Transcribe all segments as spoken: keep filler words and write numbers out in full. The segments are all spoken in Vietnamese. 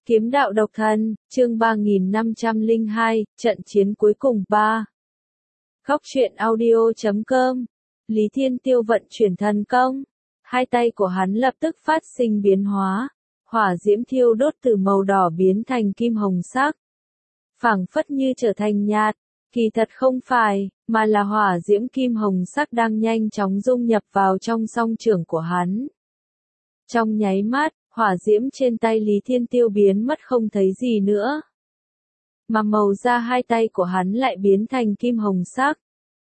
Kiếm đạo độc thân, chương ba nghìn năm trăm lẻ hai, trận chiến cuối cùng ba. Góc truyện audio chấm com. Lý Thiên Tiêu vận chuyển thần công. Hai tay của hắn lập tức phát sinh biến hóa. Hỏa diễm thiêu đốt từ màu đỏ biến thành kim hồng sắc. Phảng phất như trở thành nhạt. Kỳ thật không phải, mà là hỏa diễm kim hồng sắc đang nhanh chóng dung nhập vào trong song trưởng của hắn. Trong nháy mắt, hỏa diễm trên tay Lý Thiên Tiêu biến mất không thấy gì nữa. Mà màu da hai tay của hắn lại biến thành kim hồng sắc.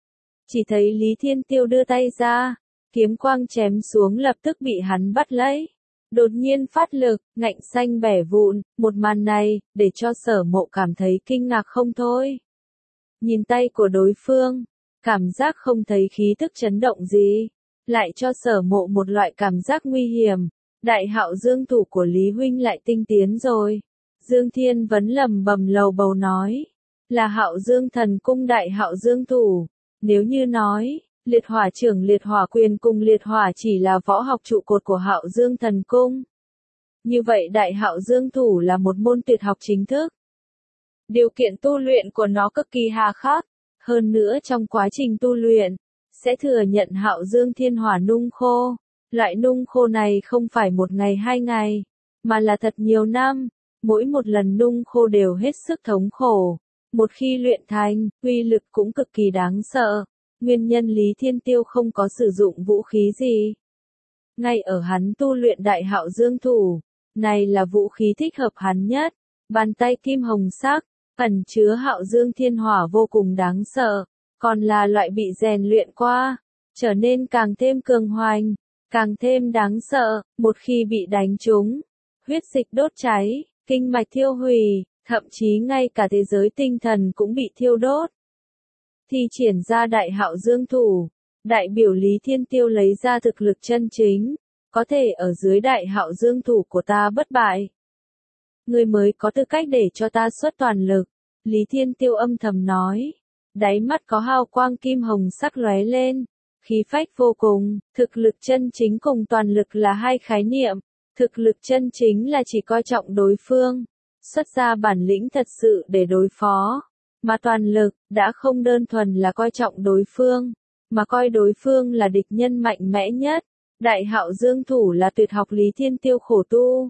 Chỉ thấy Lý Thiên Tiêu đưa tay ra, kiếm quang chém xuống lập tức bị hắn bắt lấy. Đột nhiên phát lực, ngạnh xanh bẻ vụn, một màn này, để cho Sở Mộ cảm thấy kinh ngạc không thôi. Nhìn tay của đối phương, cảm giác không thấy khí tức chấn động gì, lại cho Sở Mộ một loại cảm giác nguy hiểm. Đại Hạo Dương thủ của Lý huynh lại tinh tiến rồi. Dương Thiên Vấn lầm bầm lầu bầu nói, là Hạo Dương thần cung Đại Hạo Dương thủ. Nếu như nói, liệt hỏa trưởng liệt hỏa quyền cùng liệt hỏa chỉ là võ học trụ cột của Hạo Dương thần cung, như vậy Đại Hạo Dương thủ là một môn tuyệt học chính thức. Điều kiện tu luyện của nó cực kỳ hà khắc, hơn nữa trong quá trình tu luyện, sẽ thừa nhận Hạo Dương thiên hỏa nung khô. Loại nung khô này không phải một ngày hai ngày, mà là thật nhiều năm, mỗi một lần nung khô đều hết sức thống khổ. Một khi luyện thành, uy lực cũng cực kỳ đáng sợ. Nguyên nhân Lý Thiên Tiêu không có sử dụng vũ khí gì. Ngay ở hắn tu luyện Đại Hạo Dương thủ, này là vũ khí thích hợp hắn nhất. Bàn tay kim hồng sắc, ẩn chứa Hạo Dương thiên hỏa vô cùng đáng sợ, còn là loại bị rèn luyện qua, trở nên càng thêm cường hoành. Càng thêm đáng sợ, một khi bị đánh trúng, huyết dịch đốt cháy, kinh mạch thiêu hủy, thậm chí ngay cả thế giới tinh thần cũng bị thiêu đốt. Thi triển ra Đại Hạo Dương thủ, đại biểu Lý Thiên Tiêu lấy ra thực lực chân chính, có thể ở dưới Đại Hạo Dương thủ của ta bất bại. Ngươi mới có tư cách để cho ta xuất toàn lực, Lý Thiên Tiêu âm thầm nói, đáy mắt có hào quang kim hồng sắc lóe lên. Khí phách vô cùng, thực lực chân chính cùng toàn lực là hai khái niệm. Thực lực chân chính là chỉ coi trọng đối phương, xuất ra bản lĩnh thật sự để đối phó. Mà toàn lực, đã không đơn thuần là coi trọng đối phương, mà coi đối phương là địch nhân mạnh mẽ nhất. Đại Hạo Dương thủ là tuyệt học Lý Thiên Tiêu khổ tu.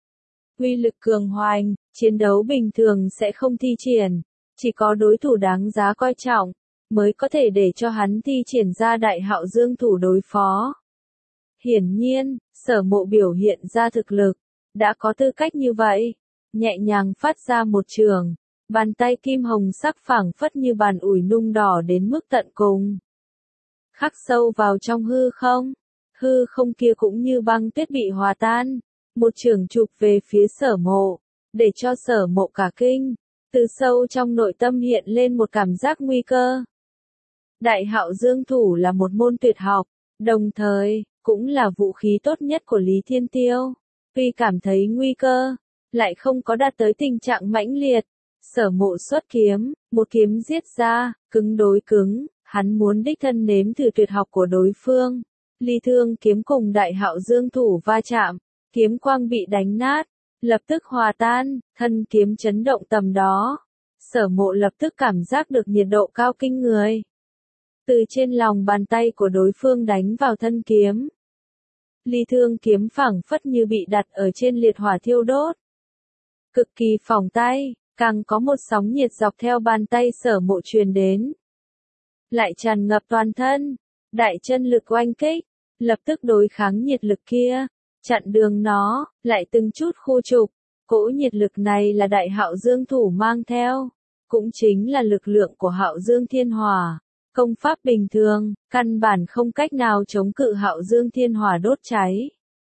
Uy lực cường hoành, chiến đấu bình thường sẽ không thi triển, chỉ có đối thủ đáng giá coi trọng mới có thể để cho hắn thi triển ra Đại Hạo Dương thủ đối phó. Hiển nhiên, Sở Mộ biểu hiện ra thực lực, đã có tư cách như vậy, nhẹ nhàng phát ra một trường, bàn tay kim hồng sắc phảng phất như bàn ủi nung đỏ đến mức tận cùng. Khắc sâu vào trong hư không, hư không kia cũng như băng tuyết bị hòa tan, một trường chụp về phía Sở Mộ, để cho Sở Mộ cả kinh, từ sâu trong nội tâm hiện lên một cảm giác nguy cơ. Đại Hạo Dương thủ là một môn tuyệt học, đồng thời, cũng là vũ khí tốt nhất của Lý Thiên Tiêu. Tuy cảm thấy nguy cơ, lại không có đạt tới tình trạng mãnh liệt. Sở Mộ xuất kiếm, một kiếm giết ra, cứng đối cứng, hắn muốn đích thân nếm thử tuyệt học của đối phương. Ly Thương kiếm cùng Đại Hạo Dương thủ va chạm, kiếm quang bị đánh nát, lập tức hòa tan, thân kiếm chấn động tầm đó. Sở Mộ lập tức cảm giác được nhiệt độ cao kinh người. Từ trên lòng bàn tay của đối phương đánh vào thân kiếm. Ly Thương kiếm phảng phất như bị đặt ở trên liệt hỏa thiêu đốt. Cực kỳ phỏng tay, càng có một sóng nhiệt dọc theo bàn tay Sở Mộ truyền đến. Lại tràn ngập toàn thân, đại chân lực oanh kích, lập tức đối kháng nhiệt lực kia, chặn đường nó, lại từng chút khu trục. Cỗ nhiệt lực này là Đại Hạo Dương thủ mang theo, cũng chính là lực lượng của Hạo Dương thiên hỏa. Công pháp bình thường, căn bản không cách nào chống cự Hạo Dương thiên hỏa đốt cháy.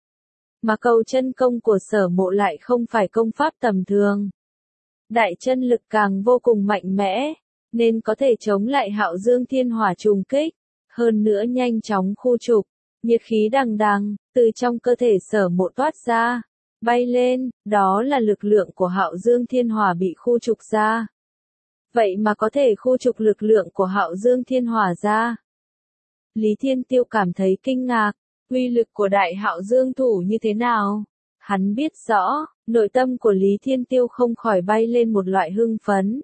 Mà cầu chân công của Sở Mộ lại không phải công pháp tầm thường. Đại chân lực càng vô cùng mạnh mẽ, nên có thể chống lại Hạo Dương thiên hỏa trùng kích, hơn nữa nhanh chóng khu trục, nhiệt khí đằng đằng, từ trong cơ thể Sở Mộ toát ra, bay lên, đó là lực lượng của Hạo Dương thiên hỏa bị khu trục ra. Vậy mà có thể khu trục lực lượng của Hạo Dương thiên hỏa ra. Lý Thiên Tiêu cảm thấy kinh ngạc, uy lực của Đại Hạo Dương thủ như thế nào? Hắn biết rõ, nội tâm của Lý Thiên Tiêu không khỏi bay lên một loại hưng phấn.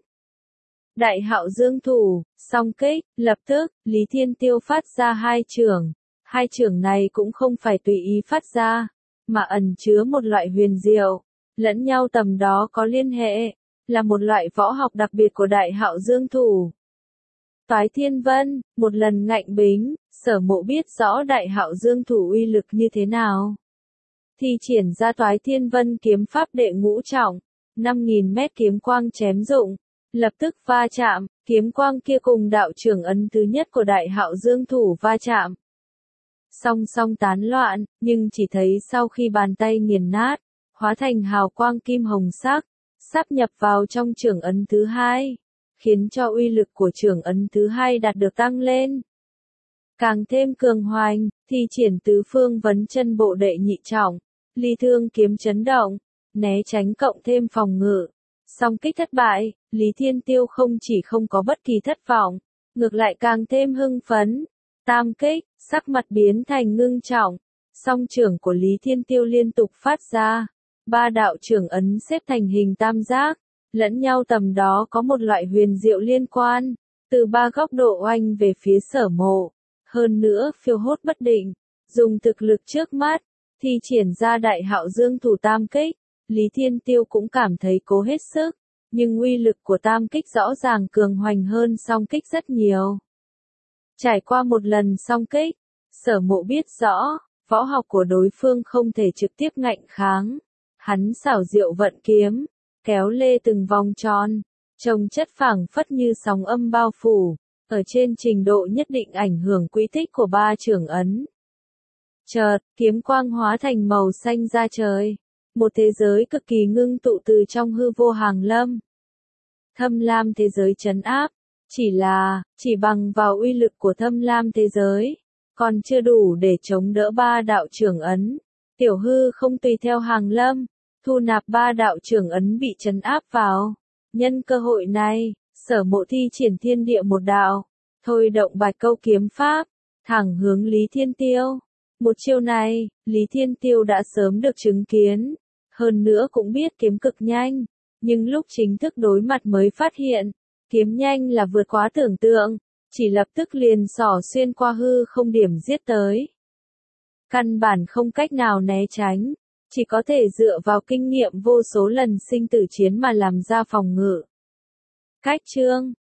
Đại hạo dương thủ, song kích, lập tức, Lý Thiên Tiêu phát ra hai chưởng. Hai chưởng này cũng không phải tùy ý phát ra, mà ẩn chứa một loại huyền diệu, lẫn nhau tầm đó có liên hệ, là một loại võ học đặc biệt của đại hạo dương thủ. Toái Thiên Vân, một lần ngạnh bính, Sở Mộ biết rõ đại hạo dương thủ uy lực như thế nào. Thi triển ra Toái Thiên Vân kiếm pháp đệ ngũ trọng, năm nghìn mét kiếm quang chém dụng, lập tức va chạm, kiếm quang kia cùng đạo trưởng ấn thứ nhất của đại hạo dương thủ va chạm. Song song tán loạn, nhưng chỉ thấy sau khi bàn tay nghiền nát, hóa thành hào quang kim hồng sắc, sáp nhập vào trong trưởng ấn thứ hai, khiến cho uy lực của trưởng ấn thứ hai đạt được tăng lên. Càng thêm cường hoành, thi triển tứ phương vấn chân bộ đệ nhị trọng, ly thương kiếm chấn động, né tránh cộng thêm phòng ngự. Song kích thất bại, Lý Thiên Tiêu không chỉ không có bất kỳ thất vọng, ngược lại càng thêm hưng phấn. Tam kích, sắc mặt biến thành ngưng trọng, song trưởng của Lý Thiên Tiêu liên tục phát ra, ba đạo trưởng ấn xếp thành hình tam giác, lẫn nhau tầm đó có một loại huyền diệu liên quan, từ ba góc độ oanh về phía Sở Mộ, hơn nữa phiêu hốt bất định, dùng thực lực trước mắt, thi triển ra đại hạo dương thủ tam kích, Lý Thiên Tiêu cũng cảm thấy cố hết sức, nhưng uy lực của tam kích rõ ràng cường hoành hơn song kích rất nhiều. Trải qua một lần song kích, Sở Mộ biết rõ, võ học của đối phương không thể trực tiếp ngạnh kháng. Hắn xảo diệu vận kiếm, kéo lê từng vòng tròn, trông chất phảng phất như sóng âm bao phủ, ở trên trình độ nhất định ảnh hưởng quỹ tích của ba trưởng ấn. Chợt, kiếm quang hóa thành màu xanh ra trời, một thế giới cực kỳ ngưng tụ từ trong hư vô hàng lâm. Thâm lam thế giới trấn áp. Chỉ là, chỉ bằng vào uy lực của thâm lam thế giới, còn chưa đủ để chống đỡ ba đạo trưởng ấn. Tiểu hư không tùy theo hàng lâm, thu nạp ba đạo trưởng ấn bị trấn áp vào. Nhân cơ hội này, Sở Mộ thi triển thiên địa một đạo, thôi động bạch câu kiếm pháp, thẳng hướng Lý Thiên Tiêu. Một chiêu này, Lý Thiên Tiêu đã sớm được chứng kiến, hơn nữa cũng biết kiếm cực nhanh, nhưng lúc chính thức đối mặt mới phát hiện. Kiếm nhanh là vượt quá tưởng tượng, chỉ lập tức liền xỏ xuyên qua hư không điểm giết tới. Căn bản không cách nào né tránh, chỉ có thể dựa vào kinh nghiệm vô số lần sinh tử chiến mà làm ra phòng ngự. Cách chương